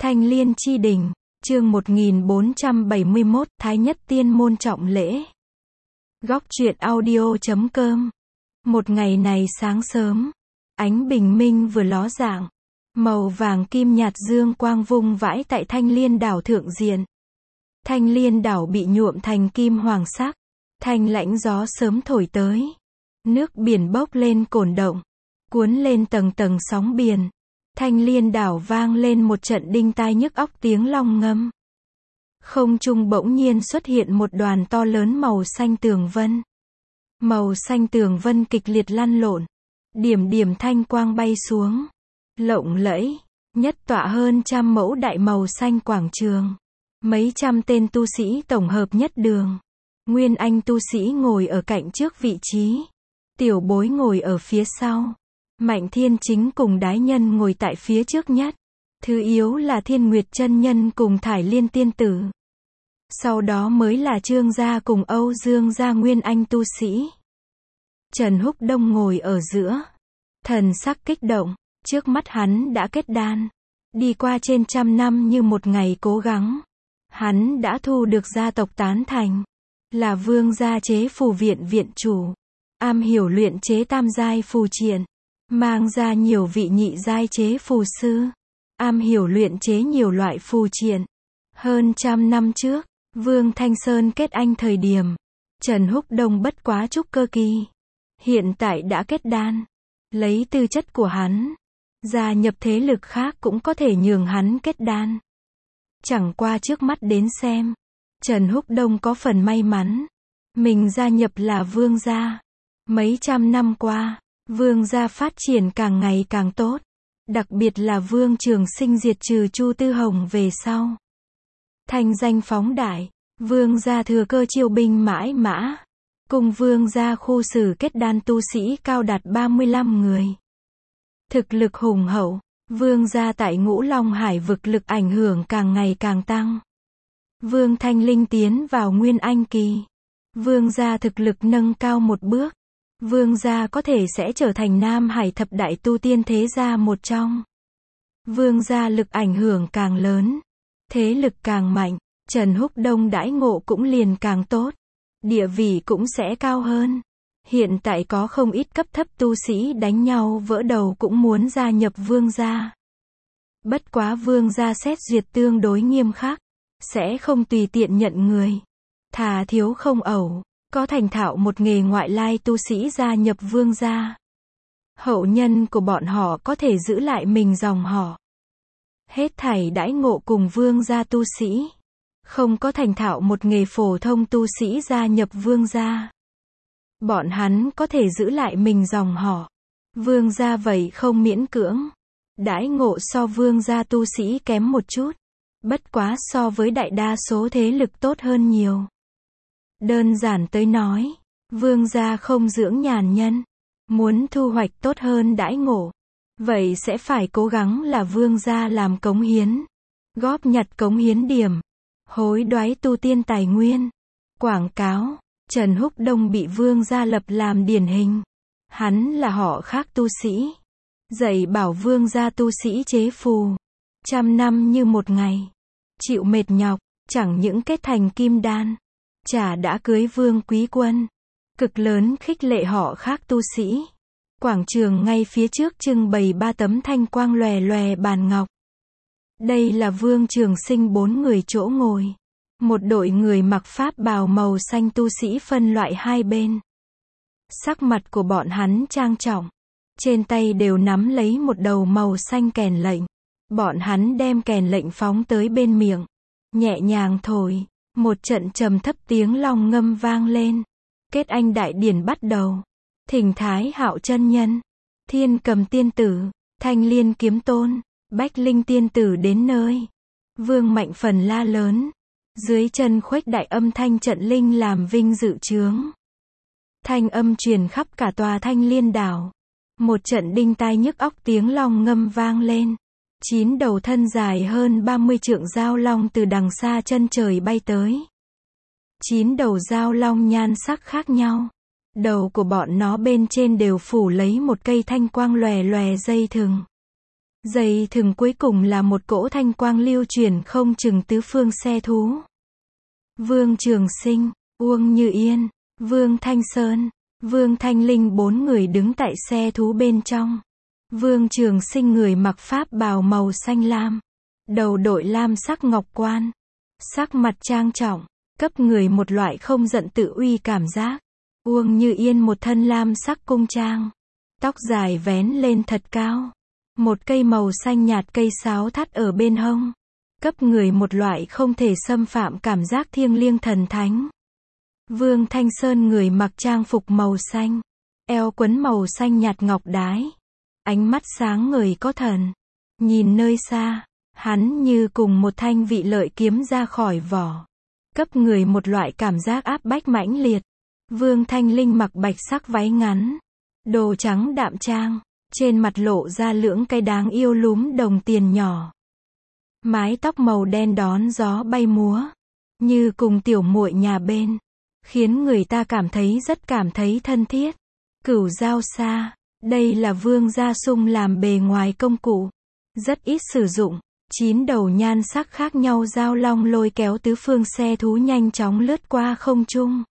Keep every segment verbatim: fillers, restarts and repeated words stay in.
Thanh Liên chi đỉnh, chương một nghìn bốn trăm bảy mươi mốt, Thái Nhất Tiên môn trọng lễ. Góc truyện audio chấm com. Một ngày này sáng sớm, ánh bình minh vừa ló dạng, màu vàng kim nhạt dương quang vung vãi tại Thanh Liên đảo thượng diện. Thanh Liên đảo bị nhuộm thành kim hoàng sắc, thanh lãnh gió sớm thổi tới. Nước biển bốc lên cồn động, cuốn lên tầng tầng sóng biển. Thanh Liên đảo vang lên một trận đinh tai nhức óc tiếng long ngâm. Không trung bỗng nhiên xuất hiện một đoàn to lớn màu xanh tường vân. Màu xanh tường vân kịch liệt lăn lộn, điểm điểm thanh quang bay xuống, lộng lẫy, nhất tọa hơn trăm mẫu đại màu xanh quảng trường. Mấy trăm tên tu sĩ tổng hợp nhất đường. Nguyên Anh tu sĩ ngồi ở cạnh trước vị trí, tiểu bối ngồi ở phía sau. Mạnh Thiên Chính cùng Đái Nhân ngồi tại phía trước nhất. Thứ yếu là Thiên Nguyệt chân nhân cùng Thải Liên tiên tử. Sau đó mới là Trương gia cùng Âu Dương gia Nguyên Anh tu sĩ. Trần Húc Đông ngồi ở giữa, thần sắc kích động, trước mắt hắn đã kết đan. Đi qua trên trăm năm như một ngày cố gắng, hắn đã thu được gia tộc tán thành, là Vương gia chế phù viện viện chủ, am hiểu luyện chế tam giai phù triện, mang ra nhiều vị nhị giai chế phù sư, am hiểu luyện chế nhiều loại phù triện. Hơn trăm năm trước, Vương Thanh Sơn kết anh thời điểm, Trần Húc Đông bất quá trúc cơ kỳ, hiện tại đã kết đan, lấy tư chất của hắn, gia nhập thế lực khác cũng có thể nhường hắn kết đan. Chẳng qua trước mắt đến xem, Trần Húc Đông có phần may mắn, mình gia nhập là Vương gia. Mấy trăm năm qua, Vương gia phát triển càng ngày càng tốt, đặc biệt là Vương Trường Sinh diệt trừ Chu Tư Hồng về sau, thành danh phóng đại, Vương gia thừa cơ chiêu binh mãi mã, cùng Vương gia khu xử kết đan tu sĩ cao đạt ba mươi lăm người. Thực lực hùng hậu, Vương gia tại Ngũ Long Hải vực lực ảnh hưởng càng ngày càng tăng. Vương Thanh Linh tiến vào Nguyên Anh kỳ, Vương gia thực lực nâng cao một bước. Vương gia có thể sẽ trở thành Nam Hải thập đại tu tiên thế gia một trong. Vương gia lực ảnh hưởng càng lớn, thế lực càng mạnh, Trần Húc Đông đãi ngộ cũng liền càng tốt, địa vị cũng sẽ cao hơn. Hiện tại có không ít cấp thấp tu sĩ đánh nhau vỡ đầu cũng muốn gia nhập Vương gia. Bất quá Vương gia xét duyệt tương đối nghiêm khắc, sẽ không tùy tiện nhận người, thà thiếu không ẩu. Có thành thạo một nghề ngoại lai tu sĩ gia nhập Vương gia, hậu nhân của bọn họ có thể giữ lại mình dòng họ. Hết thảy đãi ngộ cùng Vương gia tu sĩ. Không có thành thạo một nghề phổ thông tu sĩ gia nhập Vương gia, bọn hắn có thể giữ lại mình dòng họ. Vương gia vậy không miễn cưỡng. Đãi ngộ so Vương gia tu sĩ kém một chút, bất quá so với đại đa số thế lực tốt hơn nhiều. Đơn giản tới nói, Vương gia không dưỡng nhàn nhân, muốn thu hoạch tốt hơn đãi ngộ, vậy sẽ phải cố gắng là Vương gia làm cống hiến, góp nhặt cống hiến điểm, hối đoái tu tiên tài nguyên. Quảng cáo, Trần Húc Đông bị Vương gia lập làm điển hình. Hắn là họ khác tu sĩ, dạy bảo Vương gia tu sĩ chế phù, trăm năm như một ngày, chịu mệt nhọc, chẳng những kết thành kim đan, chả đã cưới Vương quý quân, cực lớn khích lệ họ khác tu sĩ. Quảng trường ngay phía trước trưng bày ba tấm thanh quang lòe lòe bàn ngọc. Đây là Vương Trường Sinh bốn người chỗ ngồi. Một đội người mặc pháp bào màu xanh tu sĩ phân loại hai bên. Sắc mặt của bọn hắn trang trọng, trên tay đều nắm lấy một đầu màu xanh kèn lệnh. Bọn hắn đem kèn lệnh phóng tới bên miệng, nhẹ nhàng thổi. Một trận trầm thấp tiếng long ngâm vang lên. Kết anh đại điển bắt đầu. Thỉnh Thái Hạo chân nhân, Thiên Cầm tiên tử, Thanh Liên kiếm tôn, Bách Linh tiên tử đến nơi. Vương Mạnh Phần la lớn. Dưới chân khuếch đại âm thanh trận linh làm vinh dự chướng. Thanh âm truyền khắp cả tòa Thanh Liên đảo. Một trận đinh tai nhức óc tiếng long ngâm vang lên. Chín đầu thân dài hơn ba mươi trượng dao long từ đằng xa chân trời bay tới. Chín đầu dao long nhan sắc khác nhau. Đầu của bọn nó bên trên đều phủ lấy một cây thanh quang lòe lòe dây thừng. Dây thừng cuối cùng là một cỗ thanh quang lưu chuyển không chừng tứ phương xe thú. Vương Trường Sinh, Uông Như Yên, Vương Thanh Sơn, Vương Thanh Linh bốn người đứng tại xe thú bên trong. Vương Trường Sinh người mặc pháp bào màu xanh lam, đầu đội lam sắc ngọc quan, sắc mặt trang trọng, cấp người một loại không giận tự uy cảm giác. Uông Như Yên một thân lam sắc cung trang, tóc dài vén lên thật cao, một cây màu xanh nhạt cây sáo thắt ở bên hông, cấp người một loại không thể xâm phạm cảm giác thiêng liêng thần thánh. Vương Thanh Sơn người mặc trang phục màu xanh, eo quấn màu xanh nhạt ngọc đái, ánh mắt sáng ngời có thần. Nhìn nơi xa, hắn như cùng một thanh vị lợi kiếm ra khỏi vỏ, cấp người một loại cảm giác áp bách mãnh liệt. Vương Thanh Linh mặc bạch sắc váy ngắn, đồ trắng đạm trang, trên mặt lộ ra lưỡng cái đáng yêu lúm đồng tiền nhỏ. Mái tóc màu đen đón gió bay múa, như cùng tiểu muội nhà bên, khiến người ta cảm thấy rất cảm thấy thân thiết. Cửu Giao Sa, đây là Vương Gia Sung làm bề ngoài công cụ, rất ít sử dụng. Chín đầu nhan sắc khác nhau giao long lôi kéo tứ phương xe thú nhanh chóng lướt qua không trung,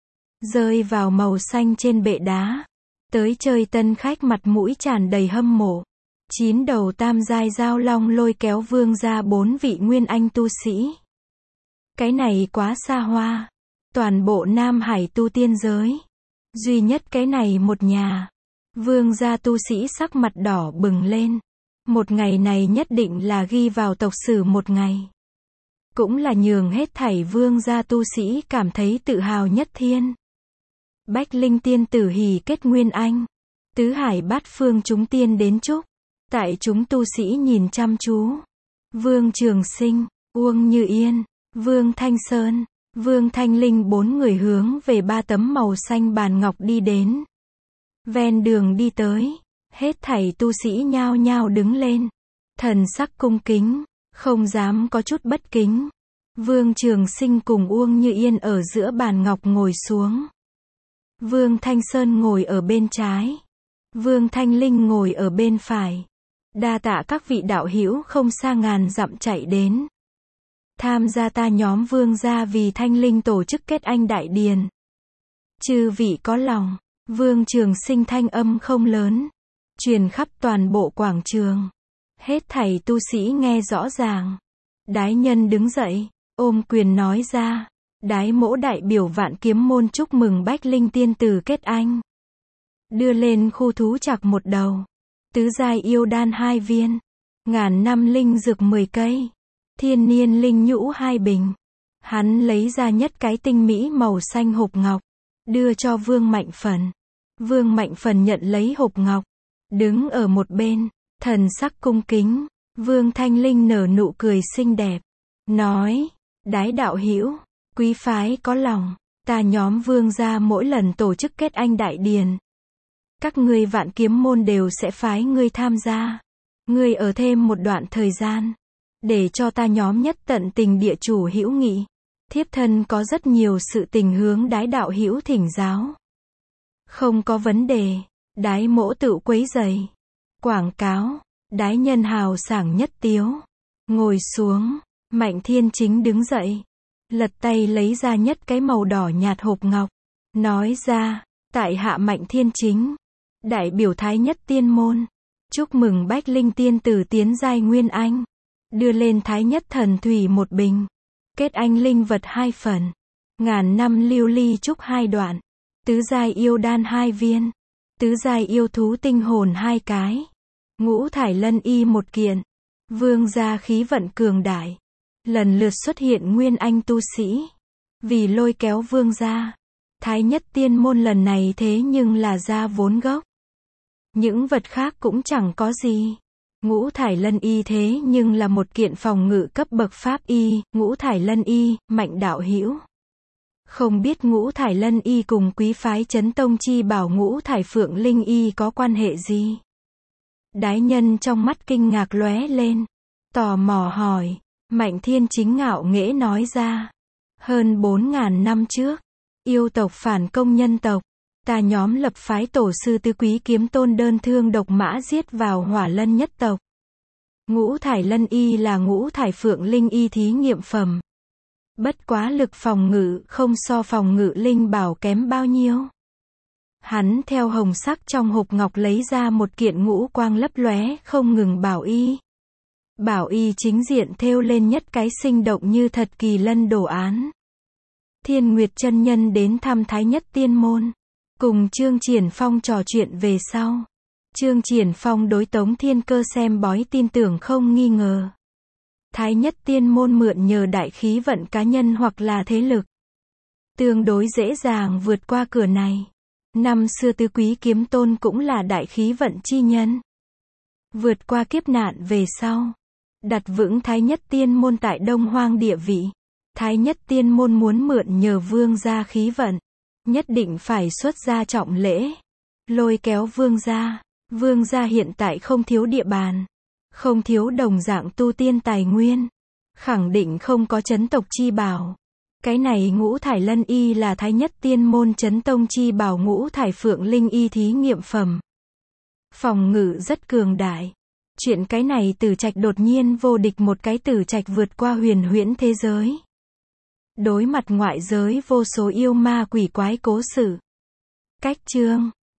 rơi vào màu xanh trên bệ đá. Tới chơi tân khách mặt mũi tràn đầy hâm mộ. Chín đầu tam giai giao long lôi kéo vương gia bốn vị nguyên anh tu sĩ. Cái này quá xa hoa. Toàn bộ Nam Hải tu tiên giới, duy nhất cái này một nhà. Vương gia tu sĩ sắc mặt đỏ bừng lên. Một ngày này nhất định là ghi vào tộc sử một ngày. Cũng là nhường hết thảy vương gia tu sĩ cảm thấy tự hào nhất thiên. Bách Linh tiên tử hỉ kết nguyên anh. Tứ hải bát phương chúng tiên đến chúc. Tại chúng tu sĩ nhìn chăm chú. Vương Trường Sinh, Uông Như Yên, Vương Thanh Sơn, Vương Thanh Linh bốn người hướng về ba tấm màu xanh bàn ngọc đi đến. Ven đường đi tới, hết thảy tu sĩ nhao nhao đứng lên. Thần sắc cung kính, không dám có chút bất kính. Vương Trường Sinh cùng Uông Như Yên ở giữa bàn ngọc ngồi xuống. Vương Thanh Sơn ngồi ở bên trái, Vương Thanh Linh ngồi ở bên phải. Đa tạ các vị đạo hữu không xa ngàn dặm chạy đến tham gia ta nhóm Vương gia vì Thanh Linh tổ chức kết anh đại điền. Chư vị có lòng. Vương Trường Sinh thanh âm không lớn, truyền khắp toàn bộ quảng trường. Hết thảy tu sĩ nghe rõ ràng. Đái nhân đứng dậy, ôm quyền nói ra. Đái mỗ đại biểu Vạn Kiếm môn chúc mừng Bách Linh tiên tử kết anh. Đưa lên khu thú trạc một đầu. Tứ giai yêu đan hai viên. Ngàn năm linh dược mười cây. Thiên niên linh nhũ hai bình. Hắn lấy ra nhất cái tinh mỹ màu xanh hộp ngọc, đưa cho Vương Mạnh Phần. Vương Mạnh Phần nhận lấy hộp ngọc, đứng ở một bên, thần sắc cung kính. Vương Thanh Linh nở nụ cười xinh đẹp, nói, đái đạo hữu, quý phái có lòng, ta nhóm Vương gia mỗi lần tổ chức kết anh đại điền, các ngươi Vạn Kiếm môn đều sẽ phái ngươi tham gia. Ngươi ở thêm một đoạn thời gian, để cho ta nhóm nhất tận tình địa chủ hữu nghị. Thiếp thân có rất nhiều sự tình hướng đái đạo hữu thỉnh giáo. Không có vấn đề, đái mỗ tự quấy giày. Quảng cáo, đái nhân hào sảng nhất tiếu. Ngồi xuống, Mạnh Thiên Chính đứng dậy, lật tay lấy ra nhất cái màu đỏ nhạt hộp ngọc, nói ra, tại hạ Mạnh Thiên Chính, đại biểu Thái Nhất Tiên môn, chúc mừng Bách Linh tiên tử tiến giai nguyên anh, đưa lên Thái Nhất thần thủy một bình, kết anh linh vật hai phần, ngàn năm lưu ly trúc hai đoạn, tứ giai yêu đan hai viên, tứ giai yêu thú tinh hồn hai cái, ngũ thải lân y một kiện. Vương gia khí vận cường đại, lần lượt xuất hiện nguyên anh tu sĩ, vì lôi kéo vương gia, Thái Nhất Tiên môn lần này thế nhưng là ra vốn gốc. Những vật khác cũng chẳng có gì. Ngũ thải lân y thế nhưng là một kiện phòng ngự cấp bậc pháp y. Ngũ thải lân y, Mạnh đạo hữu, không biết ngũ thải lân y cùng quý phái Chấn Tông chi bảo ngũ thải phượng linh y có quan hệ gì? Đái nhân trong mắt kinh ngạc lóe lên, tò mò hỏi. Mạnh Thiên Chính ngạo nghễ nói ra, hơn bốn ngàn năm trước, yêu tộc phản công nhân tộc, ta nhóm lập phái tổ sư tứ quý kiếm tôn đơn thương độc mã giết vào Hỏa Lân nhất tộc. Ngũ thải lân y là ngũ thải phượng linh y thí nghiệm phẩm. Bất quá lực phòng ngự không so phòng ngự linh bảo kém bao nhiêu. Hắn theo hồng sắc trong hộp ngọc lấy ra một kiện ngũ quang lấp lóe không ngừng bảo y. Bảo y chính diện thêu lên nhất cái sinh động như thật kỳ lân đồ án. Thiên Nguyệt chân nhân đến thăm Thái Nhất Tiên Môn, cùng Trương Triển Phong trò chuyện về sau. Trương Triển Phong đối Tống Thiên Cơ xem bói tin tưởng không nghi ngờ. Thái Nhất Tiên Môn mượn nhờ đại khí vận cá nhân hoặc là thế lực, tương đối dễ dàng vượt qua cửa này. Năm xưa Tứ Quý Kiếm Tôn cũng là đại khí vận chi nhân. Vượt qua kiếp nạn về sau, đặt vững Thái Nhất Tiên Môn tại Đông Hoang địa vị. Thái Nhất Tiên Môn muốn mượn nhờ vương gia khí vận, nhất định phải xuất ra trọng lễ, lôi kéo vương gia. Vương gia hiện tại không thiếu địa bàn, không thiếu đồng dạng tu tiên tài nguyên, khẳng định không có chấn tộc chi bảo. Cái này ngũ thải lân y là Thái Nhất Tiên Môn chấn tông chi bảo ngũ thải phượng linh y thí nghiệm phẩm. Phòng ngự rất cường đại. Chuyện cái này Tử Trạch đột nhiên vô địch một cái Tử Trạch vượt qua huyền huyễn thế giới. Đối mặt ngoại giới vô số yêu ma quỷ quái cố sự. Cách chương